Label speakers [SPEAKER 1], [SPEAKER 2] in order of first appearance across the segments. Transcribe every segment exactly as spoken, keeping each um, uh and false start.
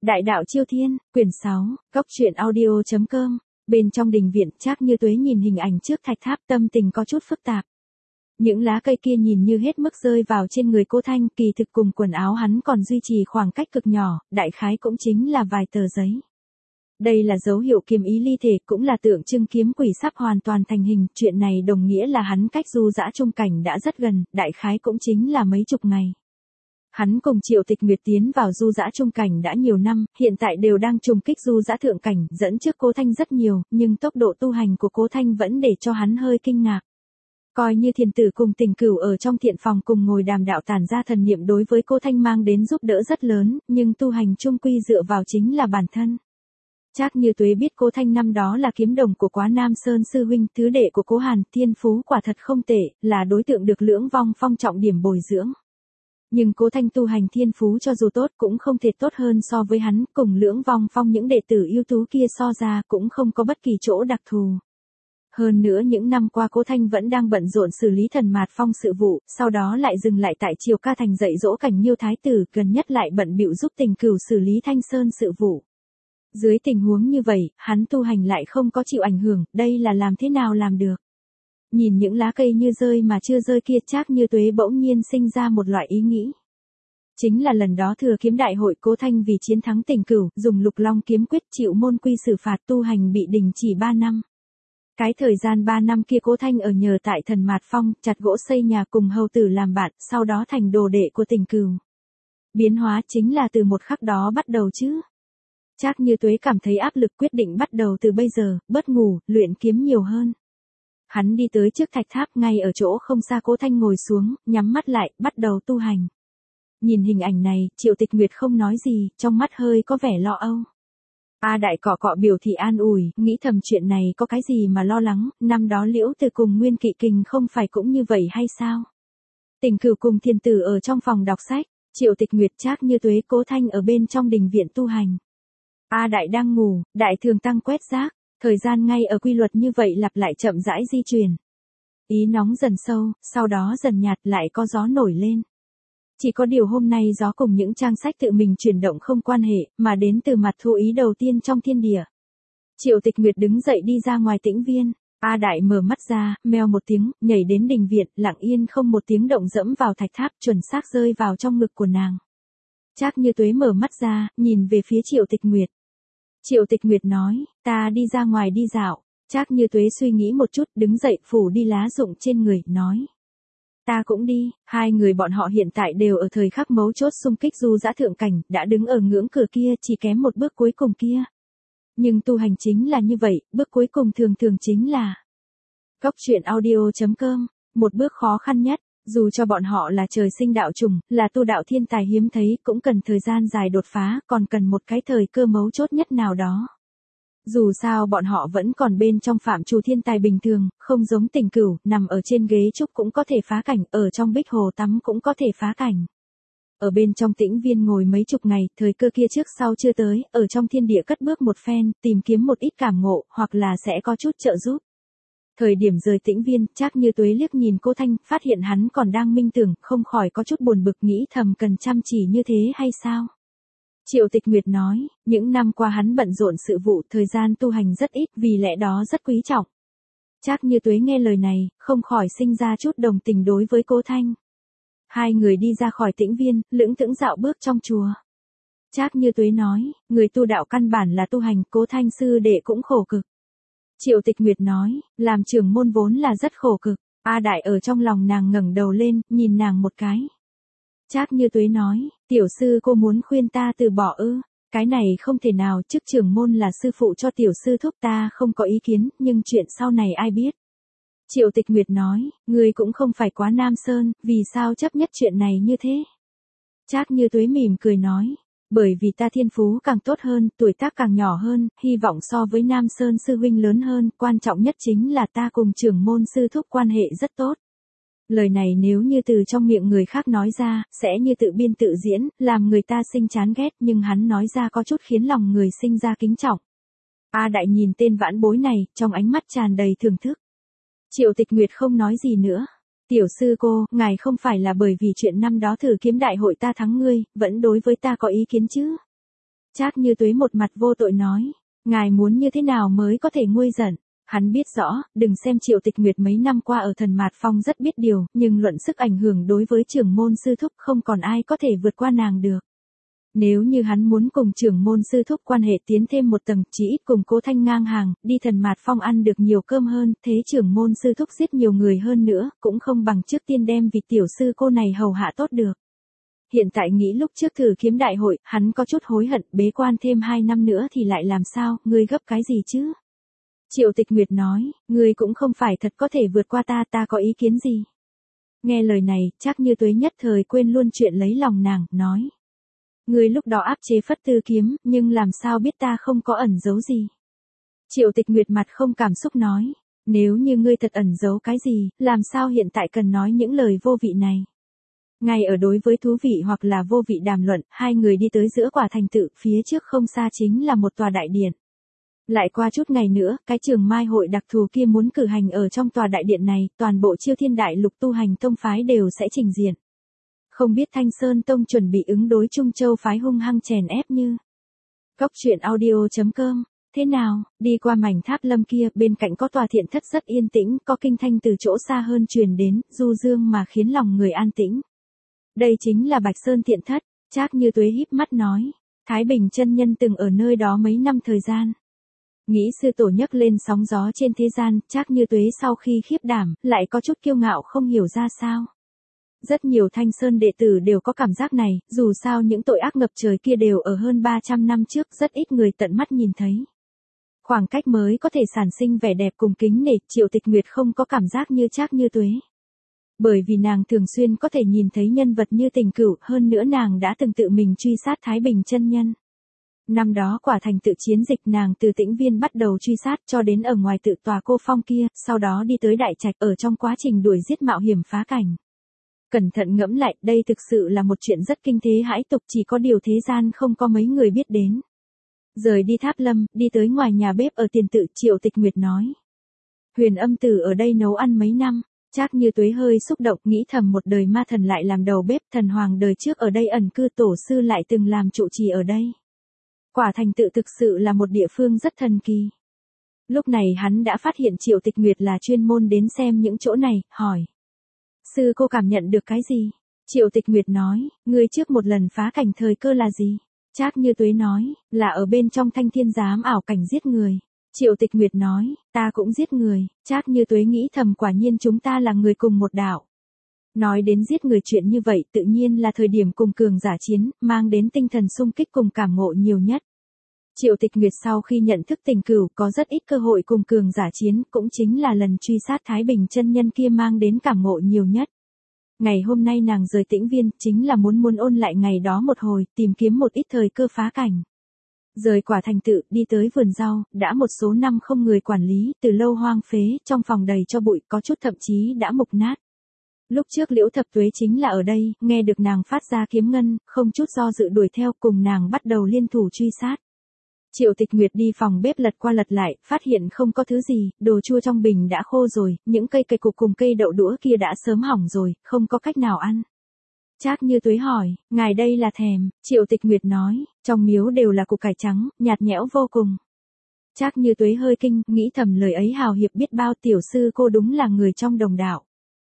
[SPEAKER 1] Đại đạo Chiêu Thiên, quyển sáu, góc truyện audio chấm com. Bên trong đình viện, Trác Như Tuế nhìn hình ảnh trước thạch tháp, tâm tình có chút phức tạp. Những lá cây kia nhìn như hết mức rơi vào trên người Cố Thanh, kỳ thực cùng quần áo hắn còn duy trì khoảng cách cực nhỏ, đại khái cũng chính là vài tờ giấy. Đây là dấu hiệu kiếm ý ly thể, cũng là tượng trưng kiếm quỷ sắp hoàn toàn thành hình, chuyện này đồng nghĩa là hắn cách du dã trung cảnh đã rất gần, đại khái cũng chính là mấy chục ngày. Hắn cùng Triệu Tịch Nguyệt tiến vào du dã trung cảnh đã nhiều năm, hiện tại đều đang trùng kích du dã thượng cảnh, dẫn trước Cố Thanh rất nhiều, nhưng tốc độ tu hành của Cố Thanh vẫn để cho hắn hơi kinh ngạc. Coi như Thiền Tử cùng Tình Cửu ở trong thiện phòng cùng ngồi đàm đạo tản ra thần niệm đối với Cố Thanh mang đến giúp đỡ rất lớn, nhưng tu hành chung quy dựa vào chính là bản thân. Trác Như Tuế biết Cố Thanh năm đó là kiếm đồng của Quá Nam Sơn sư huynh, thứ đệ của Cố Hàn, thiên phú quả thật không tệ, là đối tượng được Lưỡng Vong Phong trọng điểm bồi dưỡng. Nhưng Cố Thanh tu hành thiên phú cho dù tốt cũng không thể tốt hơn so với hắn, cùng Lưỡng Vong Phong những đệ tử ưu tú kia so ra cũng không có bất kỳ chỗ đặc thù. Hơn nữa những năm qua Cố Thanh vẫn đang bận rộn xử lý Thần Mạt Phong sự vụ, sau đó lại dừng lại tại Triều Ca Thành dạy dỗ Cảnh Nhiêu thái tử, gần nhất lại bận bịu giúp Tình Cửu xử lý Thanh Sơn sự vụ. Dưới tình huống như vậy, hắn tu hành lại không có chịu ảnh hưởng, đây là làm thế nào làm được? Nhìn những lá cây như rơi mà chưa rơi kia, Trác Như Tuế bỗng nhiên sinh ra một loại ý nghĩ. Chính là lần đó thừa kiếm đại hội, Cố Thanh vì chiến thắng Tình Cửu, dùng Lục Long kiếm quyết chịu môn quy xử phạt, tu hành bị đình chỉ ba năm. Cái thời gian ba năm kia Cố Thanh ở nhờ tại Thần Mạt Phong, chặt gỗ xây nhà cùng hầu tử làm bạn, sau đó thành đồ đệ của Tình Cửu. Biến hóa chính là từ một khắc đó bắt đầu chứ. Trác Như Tuế cảm thấy áp lực, quyết định bắt đầu từ bây giờ, bớt ngủ, luyện kiếm nhiều hơn. Hắn đi tới trước thạch tháp, ngay ở chỗ không xa Cố Thanh ngồi xuống, nhắm mắt lại, bắt đầu tu hành. Nhìn hình ảnh này, Triệu Tịch Nguyệt không nói gì, trong mắt hơi có vẻ lo âu. A Đại cọ cọ biểu thị an ủi, nghĩ thầm chuyện này có cái gì mà lo lắng, năm đó Liễu Từ cùng Nguyên Kỵ Kình không phải cũng như vậy hay sao? Tình Cửu cùng Thiền Tử ở trong phòng đọc sách, Triệu Tịch Nguyệt, Trác Như Tuế, Cố Thanh ở bên trong đình viện tu hành. A Đại đang ngủ, Đại Thường Tăng quét rác, thời gian ngay ở quy luật như vậy lặp lại chậm rãi di chuyển. Ý nóng dần sâu, sau đó dần nhạt, lại có gió nổi lên. Chỉ có điều hôm nay gió cùng những trang sách tự mình chuyển động không quan hệ, mà đến từ mặt thu ý đầu tiên trong thiên địa. Triệu Tịch Nguyệt đứng dậy đi ra ngoài tĩnh viên. A Đại mở mắt ra, meo một tiếng, nhảy đến đình viện, lặng yên không một tiếng động dẫm vào thạch tháp, chuẩn xác rơi vào trong ngực của nàng. Trác Như Tuế mở mắt ra, nhìn về phía Triệu Tịch Nguyệt. Triệu Tịch Nguyệt nói, ta đi ra ngoài đi dạo. Trác Như Tuế suy nghĩ một chút, đứng dậy phủ đi lá rụng trên người, nói. Ta cũng đi. Hai người bọn họ hiện tại đều ở thời khắc mấu chốt xung kích du dã thượng cảnh, đã đứng ở ngưỡng cửa kia, chỉ kém một bước cuối cùng kia. Nhưng tu hành chính là như vậy, bước cuối cùng thường thường chính là. Góc truyện audio chấm com, một bước khó khăn nhất. Dù cho bọn họ là trời sinh đạo trùng, là tu đạo thiên tài hiếm thấy, cũng cần thời gian dài đột phá, còn cần một cái thời cơ mấu chốt nhất nào đó. Dù sao bọn họ vẫn còn bên trong phạm trù thiên tài bình thường, không giống Tình Cửu, nằm ở trên ghế trúc cũng có thể phá cảnh, ở trong bích hồ tắm cũng có thể phá cảnh. Ở bên trong tĩnh viên ngồi mấy chục ngày, thời cơ kia trước sau chưa tới, ở trong thiên địa cất bước một phen, tìm kiếm một ít cảm ngộ, hoặc là sẽ có chút trợ giúp. Thời điểm rời tĩnh viên, Trác Như Tuế liếc nhìn Cố Thanh, phát hiện hắn còn đang minh tưởng, không khỏi có chút buồn bực, nghĩ thầm cần chăm chỉ như thế hay sao? Triệu Tịch Nguyệt nói, những năm qua hắn bận rộn sự vụ, thời gian tu hành rất ít, vì lẽ đó rất quý trọng. Trác Như Tuế nghe lời này, không khỏi sinh ra chút đồng tình đối với Cố Thanh. Hai người đi ra khỏi tĩnh viên, lững thững dạo bước trong chùa. Trác Như Tuế nói, người tu đạo căn bản là tu hành, Cố Thanh sư đệ cũng khổ cực. Triệu Tịch Nguyệt nói, làm trưởng môn vốn là rất khổ cực. A Đại ở trong lòng nàng ngẩng đầu lên, nhìn nàng một cái. Trác Như Tuế nói, tiểu sư cô muốn khuyên ta từ bỏ ư? Cái này không thể nào, chức trưởng môn là sư phụ cho tiểu sư thúc, ta không có ý kiến, nhưng chuyện sau này ai biết? Triệu Tịch Nguyệt nói, người cũng không phải Quá Nam Sơn, vì sao chấp nhất chuyện này như thế? Trác Như Tuế mỉm cười nói. Bởi vì ta thiên phú càng tốt hơn, tuổi tác càng nhỏ hơn, hy vọng so với Nam Sơn sư huynh lớn hơn, quan trọng nhất chính là ta cùng trưởng môn sư thúc quan hệ rất tốt. Lời này nếu như từ trong miệng người khác nói ra, sẽ như tự biên tự diễn, làm người ta sinh chán ghét, nhưng hắn nói ra có chút khiến lòng người sinh ra kính trọng. A Đại nhìn tên vãn bối này, trong ánh mắt tràn đầy thưởng thức. Triệu Tịch Nguyệt không nói gì nữa. Tiểu sư cô, ngài không phải là bởi vì chuyện năm đó thử kiếm đại hội ta thắng ngươi, vẫn đối với ta có ý kiến chứ? Trác Như Tuế một mặt vô tội nói, ngài muốn như thế nào mới có thể nguôi giận. Hắn biết rõ, đừng xem Triệu Tịch Nguyệt mấy năm qua ở Thần Mạt Phong rất biết điều, nhưng luận sức ảnh hưởng đối với trưởng môn sư thúc không còn ai có thể vượt qua nàng được. Nếu như hắn muốn cùng trưởng môn sư thúc quan hệ tiến thêm một tầng, chỉ ít cùng Cố Thanh ngang hàng, đi Thần Mạt Phong ăn được nhiều cơm hơn, thế trưởng môn sư thúc giết nhiều người hơn nữa, cũng không bằng trước tiên đem vị tiểu sư cô này hầu hạ tốt được. Hiện tại nghĩ lúc trước thử kiếm đại hội, hắn có chút hối hận, bế quan thêm hai năm nữa thì lại làm sao, ngươi gấp cái gì chứ? Triệu Tịch Nguyệt nói, ngươi cũng không phải thật có thể vượt qua ta, ta có ý kiến gì? Nghe lời này, Trác Như Tuế nhất thời quên luôn chuyện lấy lòng nàng, nói. Ngươi lúc đó áp chế Phất Tư kiếm, nhưng làm sao biết ta không có ẩn giấu gì? Triệu Tịch Nguyệt mặt không cảm xúc nói, nếu như ngươi thật ẩn giấu cái gì, làm sao hiện tại cần nói những lời vô vị này? Ngay ở đối với thú vị hoặc là vô vị đàm luận, hai người đi tới giữa quả thành tự, phía trước không xa chính là một tòa đại điện. Lại qua chút ngày nữa, cái trường mai hội đặc thù kia muốn cử hành ở trong tòa đại điện này, toàn bộ Chiêu Thiên Đại Lục tu hành tông phái đều sẽ trình diện. Không biết Thanh Sơn Tông chuẩn bị ứng đối Trung Châu phái hung hăng chèn ép như. Góc truyện audio chấm com. Thế nào, đi qua mảnh tháp lâm kia, bên cạnh có tòa thiện thất rất yên tĩnh, có kinh thanh từ chỗ xa hơn truyền đến, du dương mà khiến lòng người an tĩnh. Đây chính là Bạch Sơn thiện thất, Trác Như Tuế híp mắt nói. Thái Bình chân nhân từng ở nơi đó mấy năm thời gian. Nghĩ sư tổ nhấc lên sóng gió trên thế gian, Trác Như Tuế sau khi khiếp đảm, lại có chút kiêu ngạo không hiểu ra sao. Rất nhiều Thanh Sơn đệ tử đều có cảm giác này, dù sao những tội ác ngập trời kia đều ở hơn ba trăm năm trước, rất ít người tận mắt nhìn thấy. Khoảng cách mới có thể sản sinh vẻ đẹp cùng kính nể, Triệu Tịch Nguyệt không có cảm giác như Trác Như Tuế. Bởi vì nàng thường xuyên có thể nhìn thấy nhân vật như Tình Cửu, hơn nữa nàng đã từng tự mình truy sát Thái Bình chân nhân. Năm đó quả thành tự chiến dịch nàng từ Tĩnh Viên bắt đầu truy sát cho đến ở ngoài tự tòa Cô Phong kia, sau đó đi tới Đại Trạch, ở trong quá trình đuổi giết mạo hiểm phá cảnh. Cẩn thận ngẫm lại, đây thực sự là một chuyện rất kinh thế hãi tục, chỉ có điều thế gian không có mấy người biết đến. Rời đi Tháp Lâm, đi tới ngoài nhà bếp ở tiền tự, Triệu Tịch Nguyệt nói. Huyền Âm Tử ở đây nấu ăn mấy năm. Trác Như Tuế hơi xúc động, nghĩ thầm một đời ma thần lại làm đầu bếp, thần hoàng đời trước ở đây ẩn cư, tổ sư lại từng làm trụ trì ở đây. Quả thành tự thực sự là một địa phương rất thần kỳ. Lúc này hắn đã phát hiện Triệu Tịch Nguyệt là chuyên môn đến xem những chỗ này, hỏi. Sư cô cảm nhận được cái gì? Triệu Tịch Nguyệt nói, ngươi trước một lần phá cảnh thời cơ là gì? Trác Như Tuế nói, là ở bên trong Thanh Thiên Giám ảo cảnh giết người. Triệu Tịch Nguyệt nói, ta cũng giết người. Trác Như Tuế nghĩ thầm, quả nhiên chúng ta là người cùng một đạo. Nói đến giết người chuyện như vậy, tự nhiên là thời điểm cùng cường giả chiến, mang đến tinh thần sung kích cùng cảm ngộ nhiều nhất. Triệu Tịch Nguyệt sau khi nhận thức Tình Cửu, có rất ít cơ hội cùng cường giả chiến, cũng chính là lần truy sát Thái Bình chân nhân kia mang đến cảm ngộ nhiều nhất. Ngày hôm nay nàng rời Tĩnh Viên, chính là muốn muốn ôn lại ngày đó một hồi, tìm kiếm một ít thời cơ phá cảnh. Rời quả thành tự, đi tới vườn rau, đã một số năm không người quản lý, từ lâu hoang phế, trong phòng đầy cho bụi, có chút thậm chí đã mục nát. Lúc trước Liễu Thập Tuế chính là ở đây, nghe được nàng phát ra kiếm ngân, không chút do dự đuổi theo, cùng nàng bắt đầu liên thủ truy sát. Triệu Tịch Nguyệt đi phòng bếp lật qua lật lại, phát hiện không có thứ gì, đồ chua trong bình đã khô rồi, những cây cây cục cùng cây đậu đũa kia đã sớm hỏng rồi, không có cách nào ăn. Trác Như Tuế hỏi, ngài đây là thèm? Triệu Tịch Nguyệt nói, trong miếu đều là củ cải trắng, nhạt nhẽo vô cùng. Trác Như Tuế hơi kinh, nghĩ thầm lời ấy hào hiệp biết bao, tiểu sư cô đúng là người trong đồng đạo.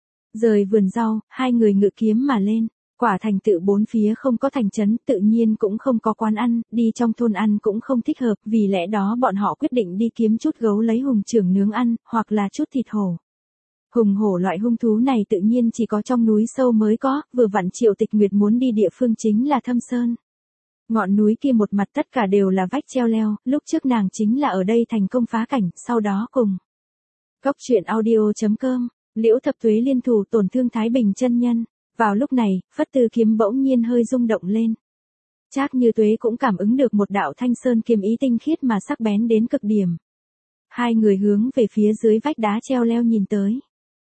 [SPEAKER 1] Rời vườn rau, hai người ngự kiếm mà lên. Quả thành tự bốn phía không có thành trấn, tự nhiên cũng không có quán ăn, đi trong thôn ăn cũng không thích hợp, vì lẽ đó bọn họ quyết định đi kiếm chút gấu lấy hùng trưởng nướng ăn, hoặc là chút thịt hổ. Hùng hổ loại hung thú này tự nhiên chỉ có trong núi sâu mới có, vừa vặn Triệu Tịch Nguyệt muốn đi địa phương chính là Thâm Sơn. Ngọn núi kia một mặt tất cả đều là vách treo leo, lúc trước nàng chính là ở đây thành công phá cảnh, sau đó cùng. Góc truyện audio chấm com, Liễu Thập Tuế liên thủ tổn thương Thái Bình chân nhân. Vào lúc này, Phất Tư kiếm bỗng nhiên hơi rung động lên. Trác Như Tuế cũng cảm ứng được một đạo thanh sơn kiếm ý tinh khiết mà sắc bén đến cực điểm. Hai người hướng về phía dưới vách đá treo leo nhìn tới.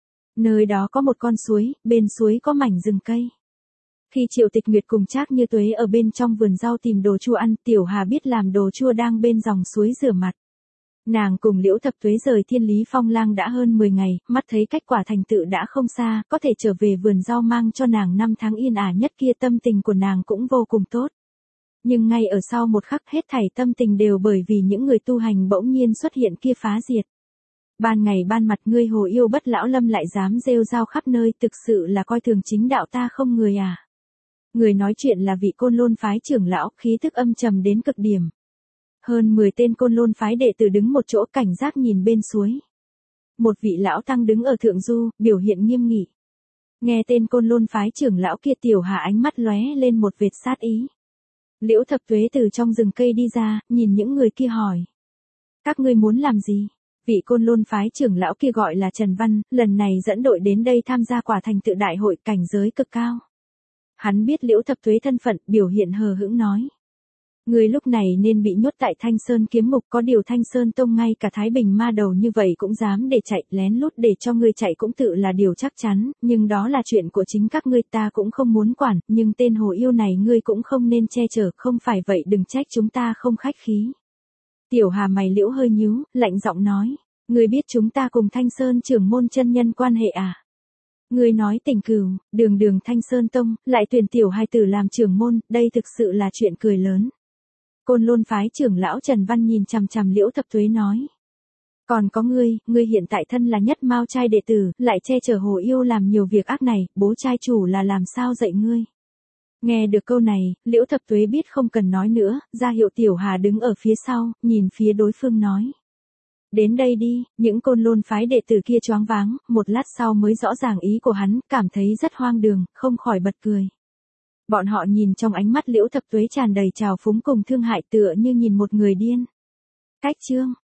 [SPEAKER 1] Nơi đó có một con suối, bên suối có mảnh rừng cây. Khi Triệu Tịch Nguyệt cùng Trác Như Tuế ở bên trong vườn rau tìm đồ chua ăn, Tiểu Hà biết làm đồ chua đang bên dòng suối rửa mặt. Nàng cùng Liễu Thập Tuế rời Thiên Lý Phong Lang đã hơn mười ngày, mắt thấy cách quả thành tự đã không xa, có thể trở về vườn rau mang cho nàng năm tháng yên ả nhất kia, tâm tình của nàng cũng vô cùng tốt. Nhưng ngay ở sau một khắc hết thảy tâm tình đều bởi vì những người tu hành bỗng nhiên xuất hiện kia phá diệt. Ban ngày ban mặt ngươi Hồ Yêu Bất Lão Lâm lại dám rêu rao khắp nơi, thực sự là coi thường chính đạo ta không người à. Người nói chuyện là vị Côn Lôn phái trưởng lão, khí thức âm trầm đến cực điểm. Hơn mười tên Côn Lôn phái đệ tử đứng một chỗ cảnh giác nhìn bên suối. Một vị lão tăng đứng ở thượng du, biểu hiện nghiêm nghị. Nghe tên Côn Lôn phái trưởng lão kia, Tiểu Hà ánh mắt lóe lên một vệt sát ý. Liễu Thập Tuế từ trong rừng cây đi ra, nhìn những người kia hỏi. Các ngươi muốn làm gì? Vị Côn Lôn phái trưởng lão kia gọi là Trần Văn, lần này dẫn đội đến đây tham gia quả thành tựu đại hội, cảnh giới cực cao. Hắn biết Liễu Thập Tuế thân phận, biểu hiện hờ hững nói. Người lúc này nên bị nhốt tại Thanh Sơn kiếm ngục, có điều Thanh Sơn Tông ngay cả Thái Bình ma đầu như vậy cũng dám để chạy, lén lút để cho ngươi chạy cũng tự là điều chắc chắn, nhưng đó là chuyện của chính các ngươi, ta cũng không muốn quản, nhưng tên Hồ Yêu này ngươi cũng không nên che chở, không phải vậy đừng trách chúng ta không khách khí. Tiểu Hà mày liễu hơi nhíu, lạnh giọng nói, ngươi biết chúng ta cùng Thanh Sơn trưởng môn chân nhân quan hệ à? Ngươi nói tình cừu, đường đường Thanh Sơn Tông, lại tuyển tiểu hài tử làm trưởng môn, đây thực sự là chuyện cười lớn. Côn Lôn phái trưởng lão Trần Văn nhìn chằm chằm Liễu Thập Tuế nói. Còn có ngươi, ngươi hiện tại thân là nhất mao trai đệ tử, lại che chở Hồ Yêu làm nhiều việc ác này, bố trai chủ là làm sao dạy ngươi? Nghe được câu này, Liễu Thập Tuế biết không cần nói nữa, ra hiệu Tiểu Hà đứng ở phía sau, nhìn phía đối phương nói. Đến đây đi, những Côn Lôn phái đệ tử kia choáng váng, một lát sau mới rõ ràng ý của hắn, cảm thấy rất hoang đường, không khỏi bật cười. Bọn họ nhìn trong ánh mắt Liễu Thập Tuế tràn đầy trào phúng cùng thương hại, tựa như nhìn một người điên. Cách chương